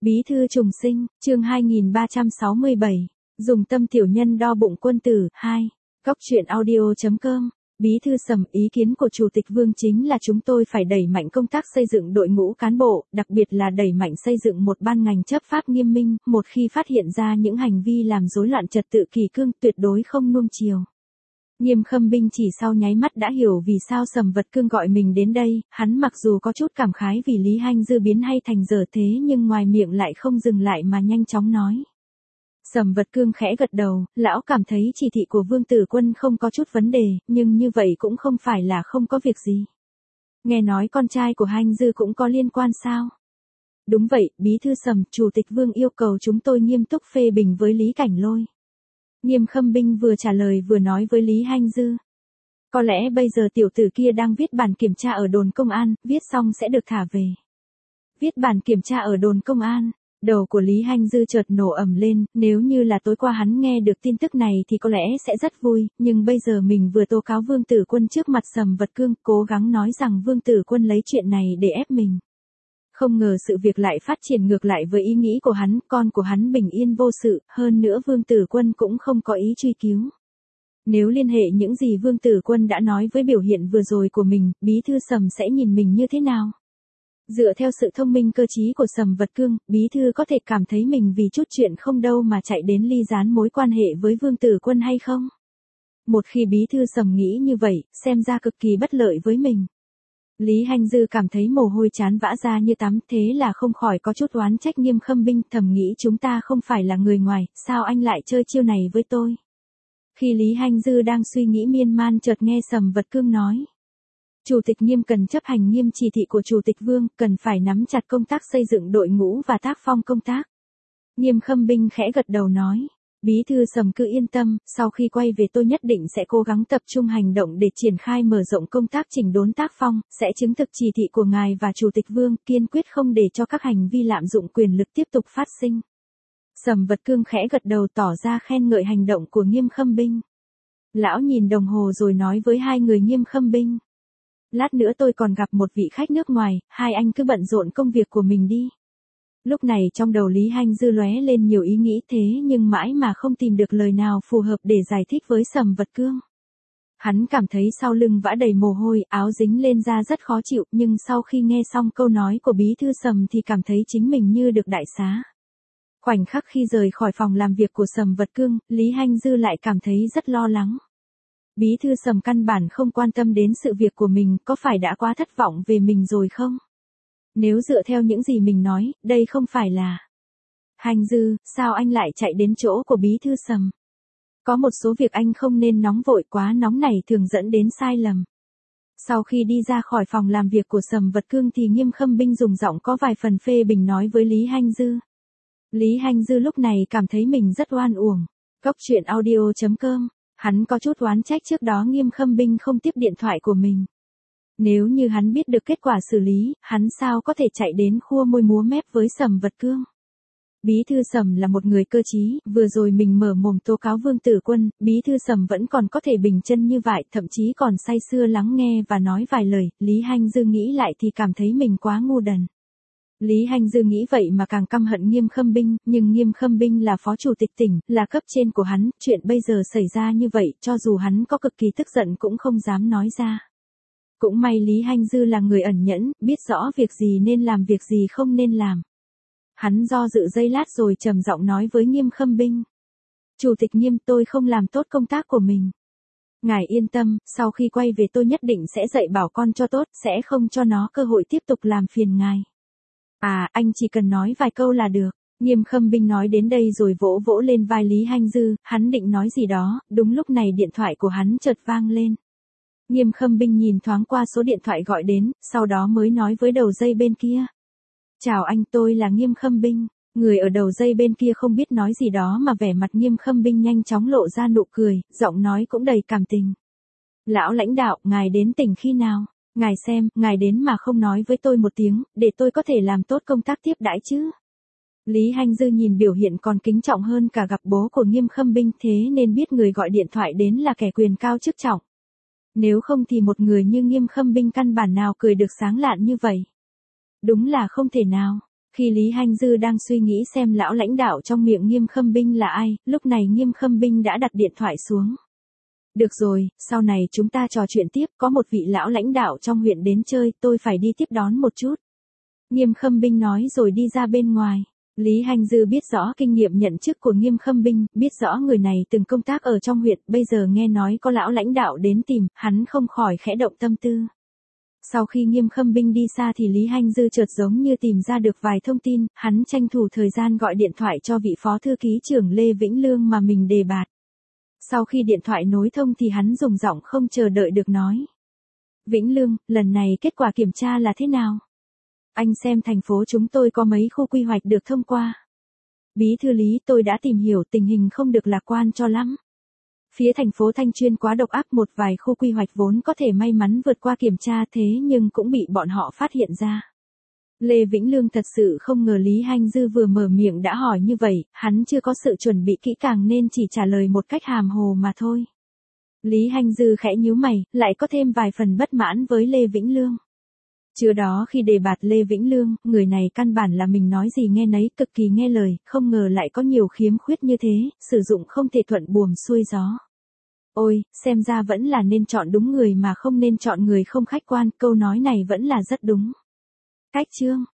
Bí thư trùng sinh, chương 2367, dùng tâm tiểu nhân đo bụng quân tử, 2, góc truyện audio.com. Bí thư Sầm, ý kiến của Chủ tịch Vương chính là chúng tôi phải đẩy mạnh công tác xây dựng đội ngũ cán bộ, đặc biệt là đẩy mạnh xây dựng một ban ngành chấp pháp nghiêm minh, một khi phát hiện ra những hành vi làm rối loạn trật tự kỷ cương tuyệt đối không nuông chiều. Nghiêm Khâm Binh chỉ sau nháy mắt đã hiểu vì sao Sầm Vật Cương gọi mình đến đây, hắn mặc dù có chút cảm khái vì Lý Hanh Dư biến hay thành dở thế nhưng ngoài miệng lại không dừng lại mà nhanh chóng nói. Sầm Vật Cương khẽ gật đầu, lão cảm thấy chỉ thị của Vương Tử Quân không có chút vấn đề, nhưng như vậy cũng không phải là không có việc gì. Nghe nói con trai của Hanh Dư cũng có liên quan sao? Đúng vậy, Bí thư Sầm, Chủ tịch Vương yêu cầu chúng tôi nghiêm túc phê bình với Lý Cảnh Lôi. Nghiêm Khâm Binh vừa trả lời vừa nói với Lý Hanh Dư. Có lẽ bây giờ tiểu tử kia đang viết bản kiểm tra ở đồn công an, viết xong sẽ được thả về. Viết bản kiểm tra ở đồn công an, đầu của Lý Hanh Dư chợt nổ ầm lên, nếu như là tối qua hắn nghe được tin tức này thì có lẽ sẽ rất vui, nhưng bây giờ mình vừa tố cáo Vương Tử Quân trước mặt Sầm Vật Cương, cố gắng nói rằng Vương Tử Quân lấy chuyện này để ép mình. Không ngờ sự việc lại phát triển ngược lại với ý nghĩ của hắn, con của hắn bình yên vô sự, hơn nữa Vương Tử Quân cũng không có ý truy cứu. Nếu liên hệ những gì Vương Tử Quân đã nói với biểu hiện vừa rồi của mình, Bí thư Sầm sẽ nhìn mình như thế nào? Dựa theo sự thông minh cơ trí của Sầm Vật Cương, Bí thư có thể cảm thấy mình vì chút chuyện không đâu mà chạy đến ly gián mối quan hệ với Vương Tử Quân hay không? Một khi Bí thư Sầm nghĩ như vậy, xem ra cực kỳ bất lợi với mình. Lý Hanh Dư cảm thấy mồ hôi chán vã ra như tắm, thế là không khỏi có chút oán trách Nghiêm Khâm Binh, thầm nghĩ chúng ta không phải là người ngoài, sao anh lại chơi chiêu này với tôi? Khi Lý Hanh Dư đang suy nghĩ miên man chợt nghe Sầm Vật Cương nói. Chủ tịch Nghiêm cần chấp hành nghiêm chỉ thị của Chủ tịch Vương, cần phải nắm chặt công tác xây dựng đội ngũ và tác phong công tác. Nghiêm Khâm Binh khẽ gật đầu nói. Bí thư Sầm cứ yên tâm, sau khi quay về tôi nhất định sẽ cố gắng tập trung hành động để triển khai mở rộng công tác chỉnh đốn tác phong, sẽ chứng thực chỉ thị của ngài và Chủ tịch Vương, kiên quyết không để cho các hành vi lạm dụng quyền lực tiếp tục phát sinh. Sầm Vật Cương khẽ gật đầu tỏ ra khen ngợi hành động của Nghiêm Khâm Binh. Lão nhìn đồng hồ rồi nói với hai người Nghiêm Khâm Binh. Lát nữa tôi còn gặp một vị khách nước ngoài, hai anh cứ bận rộn công việc của mình đi. Lúc này trong đầu Lý Hanh Dư lóe lên nhiều ý nghĩ thế nhưng mãi mà không tìm được lời nào phù hợp để giải thích với Sầm Vật Cương. Hắn cảm thấy sau lưng vã đầy mồ hôi, áo dính lên da rất khó chịu, nhưng sau khi nghe xong câu nói của Bí thư Sầm thì cảm thấy chính mình như được đại xá. Khoảnh khắc khi rời khỏi phòng làm việc của Sầm Vật Cương, Lý Hanh Dư lại cảm thấy rất lo lắng. Bí thư Sầm căn bản không quan tâm đến sự việc của mình, có phải đã quá thất vọng về mình rồi không? Nếu dựa theo những gì mình nói, đây không phải là... Hanh Dư, sao anh lại chạy đến chỗ của Bí thư Sầm? Có một số việc anh không nên nóng vội, quá nóng này thường dẫn đến sai lầm. Sau khi đi ra khỏi phòng làm việc của Sầm Vật Cương thì Nghiêm Khâm Binh dùng giọng có vài phần phê bình nói với Lý Hanh Dư. Lý Hanh Dư lúc này cảm thấy mình rất oan uổng. Góc truyện audio.com, hắn có chút oán trách trước đó Nghiêm Khâm Binh không tiếp điện thoại của mình. Nếu như hắn biết được kết quả xử lý, hắn sao có thể chạy đến khua môi múa mép với Sầm Vật Cương. Bí thư Sầm là một người cơ trí, vừa rồi mình mở mồm tố cáo Vương Tử Quân, Bí thư Sầm vẫn còn có thể bình chân như vậy, thậm chí còn say sưa lắng nghe và nói vài lời, Lý Hanh Dư nghĩ lại thì cảm thấy mình quá ngu đần. Lý Hanh Dư nghĩ vậy mà càng căm hận Nghiêm Khâm Binh, nhưng Nghiêm Khâm Binh là phó chủ tịch tỉnh, là cấp trên của hắn, chuyện bây giờ xảy ra như vậy, cho dù hắn có cực kỳ tức giận cũng không dám nói ra. Cũng may Lý Hanh Dư là người ẩn nhẫn, biết rõ việc gì nên làm việc gì không nên làm. Hắn do dự giây lát rồi trầm giọng nói với Nghiêm Khâm Binh. Chủ tịch Nghiêm, tôi không làm tốt công tác của mình. Ngài yên tâm, sau khi quay về tôi nhất định sẽ dạy bảo con cho tốt, sẽ không cho nó cơ hội tiếp tục làm phiền ngài. À, anh chỉ cần nói vài câu là được. Nghiêm Khâm Binh nói đến đây rồi vỗ vỗ lên vai Lý Hanh Dư, hắn định nói gì đó, đúng lúc này điện thoại của hắn chợt vang lên. Nghiêm Khâm Binh nhìn thoáng qua số điện thoại gọi đến, sau đó mới nói với đầu dây bên kia. Chào anh, tôi là Nghiêm Khâm Binh. Người ở đầu dây bên kia không biết nói gì đó mà vẻ mặt Nghiêm Khâm Binh nhanh chóng lộ ra nụ cười, giọng nói cũng đầy cảm tình. Lão lãnh đạo, ngài đến tỉnh khi nào? Ngài xem, ngài đến mà không nói với tôi một tiếng, để tôi có thể làm tốt công tác tiếp đãi chứ. Lý Hanh Dư nhìn biểu hiện còn kính trọng hơn cả gặp bố của Nghiêm Khâm Binh, thế nên biết người gọi điện thoại đến là kẻ quyền cao chức trọng. Nếu không thì một người như Nghiêm Khâm Binh căn bản nào cười được sáng lạn như vậy. Đúng là không thể nào. Khi Lý Hanh Dư đang suy nghĩ xem lão lãnh đạo trong miệng Nghiêm Khâm Binh là ai, lúc này Nghiêm Khâm Binh đã đặt điện thoại xuống. Được rồi, sau này chúng ta trò chuyện tiếp, có một vị lão lãnh đạo trong huyện đến chơi, tôi phải đi tiếp đón một chút. Nghiêm Khâm Binh nói rồi đi ra bên ngoài. Lý Hanh Dư biết rõ kinh nghiệm nhận chức của Nghiêm Khâm Binh, biết rõ người này từng công tác ở trong huyện, bây giờ nghe nói có lão lãnh đạo đến tìm, hắn không khỏi khẽ động tâm tư. Sau khi Nghiêm Khâm Binh đi xa thì Lý Hanh Dư chợt giống như tìm ra được vài thông tin, hắn tranh thủ thời gian gọi điện thoại cho vị phó thư ký trưởng Lê Vĩnh Lương mà mình đề bạt. Sau khi điện thoại nối thông thì hắn dùng giọng không chờ đợi được nói. Vĩnh Lương, lần này kết quả kiểm tra là thế nào? Anh xem thành phố chúng tôi có mấy khu quy hoạch được thông qua. Bí thư Lý, tôi đã tìm hiểu tình hình không được lạc quan cho lắm. Phía thành phố Thanh Chuyên quá độc ác, một vài khu quy hoạch vốn có thể may mắn vượt qua kiểm tra thế nhưng cũng bị bọn họ phát hiện ra. Lê Vĩnh Lương thật sự không ngờ Lý Hanh Dư vừa mở miệng đã hỏi như vậy, hắn chưa có sự chuẩn bị kỹ càng nên chỉ trả lời một cách hàm hồ mà thôi. Lý Hanh Dư khẽ nhíu mày, lại có thêm vài phần bất mãn với Lê Vĩnh Lương. Trưa đó khi đề bạt Lê Vĩnh Lương, người này căn bản là mình nói gì nghe nấy, cực kỳ nghe lời, không ngờ lại có nhiều khiếm khuyết như thế, sử dụng không thể thuận buồm xuôi gió. Ôi, xem ra vẫn là nên chọn đúng người mà không nên chọn người không khách quan, câu nói này vẫn là rất đúng. Cách chương